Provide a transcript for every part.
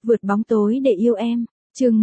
Vượt bóng tối để yêu em. Chương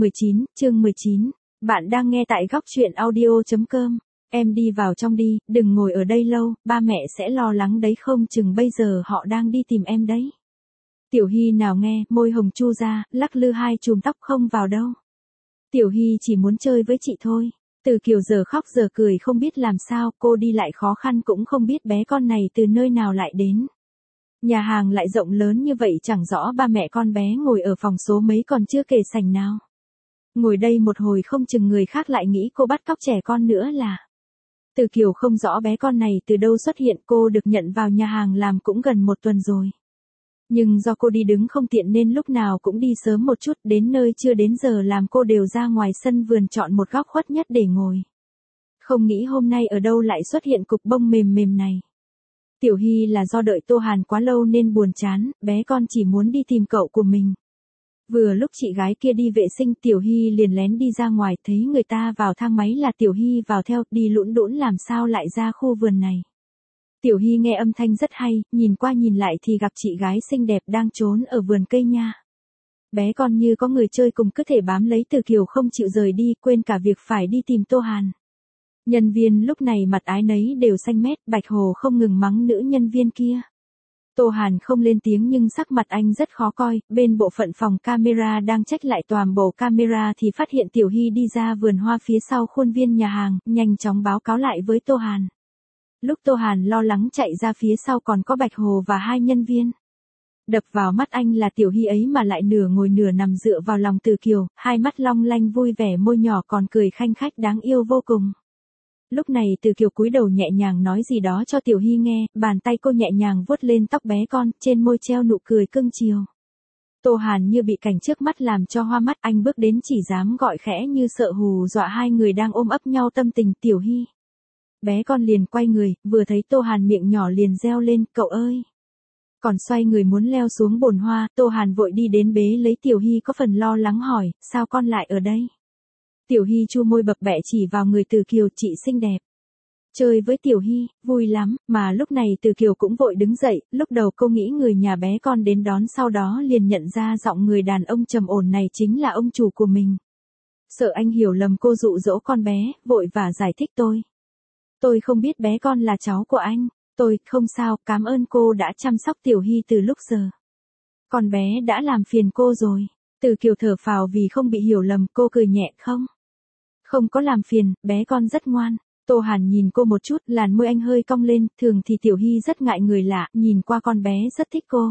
19. Bạn đang nghe tại góc truyện audio.com. Em đi vào trong đi, đừng ngồi ở đây lâu, ba mẹ sẽ lo lắng đấy, không chừng bây giờ họ đang đi tìm em đấy. Tiểu Hy nào nghe, môi hồng chu ra, lắc lư hai chùm tóc, không vào đâu. Tiểu Hy chỉ muốn chơi với chị thôi. Từ Kiều giờ khóc giờ cười không biết làm sao, cô đi lại khó khăn cũng không biết bé con này từ nơi nào lại đến. Nhà hàng lại rộng lớn như vậy, chẳng rõ ba mẹ con bé ngồi ở phòng số mấy, còn chưa kể sảnh nào. Ngồi đây một hồi không chừng người khác lại nghĩ cô bắt cóc trẻ con nữa là. Từ Kiều không rõ bé con này từ đâu xuất hiện, cô được nhận vào nhà hàng làm cũng gần một tuần rồi. Nhưng do cô đi đứng không tiện nên lúc nào cũng đi sớm một chút, đến nơi chưa đến giờ làm cô đều ra ngoài sân vườn chọn một góc khuất nhất để ngồi. Không nghĩ hôm nay ở đâu lại xuất hiện cục bông mềm mềm này. Tiểu Hy là do đợi Tô Hàn quá lâu nên buồn chán, bé con chỉ muốn đi tìm cậu của mình. Vừa lúc chị gái kia đi vệ sinh, Tiểu Hy liền lén đi ra ngoài, thấy người ta vào thang máy là Tiểu Hy vào theo, đi lũn đũn làm sao lại ra khu vườn này. Tiểu Hy nghe âm thanh rất hay, nhìn qua nhìn lại thì gặp chị gái xinh đẹp đang trốn ở vườn cây nha. Bé con như có người chơi cùng cứ thể bám lấy Từ Kiều không chịu rời đi, quên cả việc phải đi tìm Tô Hàn. Nhân viên lúc này mặt ái nấy đều xanh mét, Bạch Hồ không ngừng mắng nữ nhân viên kia. Tô Hàn không lên tiếng nhưng sắc mặt anh rất khó coi, bên bộ phận phòng camera đang check lại toàn bộ camera thì phát hiện Tiểu Hy đi ra vườn hoa phía sau khuôn viên nhà hàng, nhanh chóng báo cáo lại với Tô Hàn. Lúc Tô Hàn lo lắng chạy ra phía sau còn có Bạch Hồ và hai nhân viên. Đập vào mắt anh là Tiểu Hy ấy mà lại nửa ngồi nửa nằm dựa vào lòng Từ Kiều, hai mắt long lanh vui vẻ, môi nhỏ còn cười khanh khách đáng yêu vô cùng. Lúc này Từ Kiều cúi đầu nhẹ nhàng nói gì đó cho Tiểu Hy nghe, bàn tay cô nhẹ nhàng vuốt lên tóc bé con, trên môi treo nụ cười cưng chiều. Tô Hàn như bị cảnh trước mắt làm cho hoa mắt, anh bước đến chỉ dám gọi khẽ như sợ hù dọa hai người đang ôm ấp nhau tâm tình. Tiểu Hy. Bé con liền quay người, vừa thấy Tô Hàn miệng nhỏ liền reo lên, cậu ơi. Còn xoay người muốn leo xuống bồn hoa, Tô Hàn vội đi đến bế lấy Tiểu Hy, có phần lo lắng hỏi, sao con lại ở đây? Tiểu Hy chu môi bập bẹ chỉ vào người Từ Kiều, chị xinh đẹp. Chơi với Tiểu Hy, vui lắm, mà lúc này Từ Kiều cũng vội đứng dậy, lúc đầu cô nghĩ người nhà bé con đến đón, sau đó liền nhận ra giọng người đàn ông trầm ổn này chính là ông chủ của mình. Sợ anh hiểu lầm cô dụ dỗ con bé, vội và giải thích Tôi không biết bé con là cháu của anh, không sao, cảm ơn cô đã chăm sóc Tiểu Hy từ lúc giờ. Con bé đã làm phiền cô rồi. Từ Kiều thở phào vì không bị hiểu lầm, cô cười nhẹ, không có làm phiền, bé con rất ngoan. Tô Hàn nhìn cô một chút, làn môi anh hơi cong lên, thường thì Tiểu Hy rất ngại người lạ, nhìn qua con bé rất thích cô.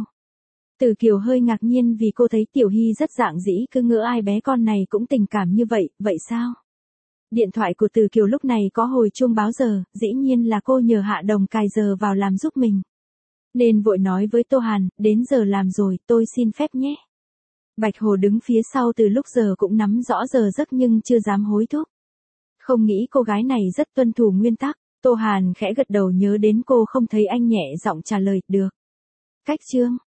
Từ Kiều hơi ngạc nhiên vì cô thấy Tiểu Hy rất dạn dĩ, cứ ngỡ ai bé con này cũng tình cảm như vậy sao? Điện thoại của Từ Kiều lúc này có hồi chuông báo giờ, dĩ nhiên là cô nhờ Hạ Đồng cài giờ vào làm giúp mình. Nên vội nói với Tô Hàn, đến giờ làm rồi, tôi xin phép nhé. Bạch Hồ đứng phía sau từ lúc giờ cũng nắm rõ giờ giấc nhưng chưa dám hối thúc. Không nghĩ cô gái này rất tuân thủ nguyên tắc, Tô Hàn khẽ gật đầu, nhớ đến cô không thấy anh nhẹ giọng trả lời, được. Cách chương.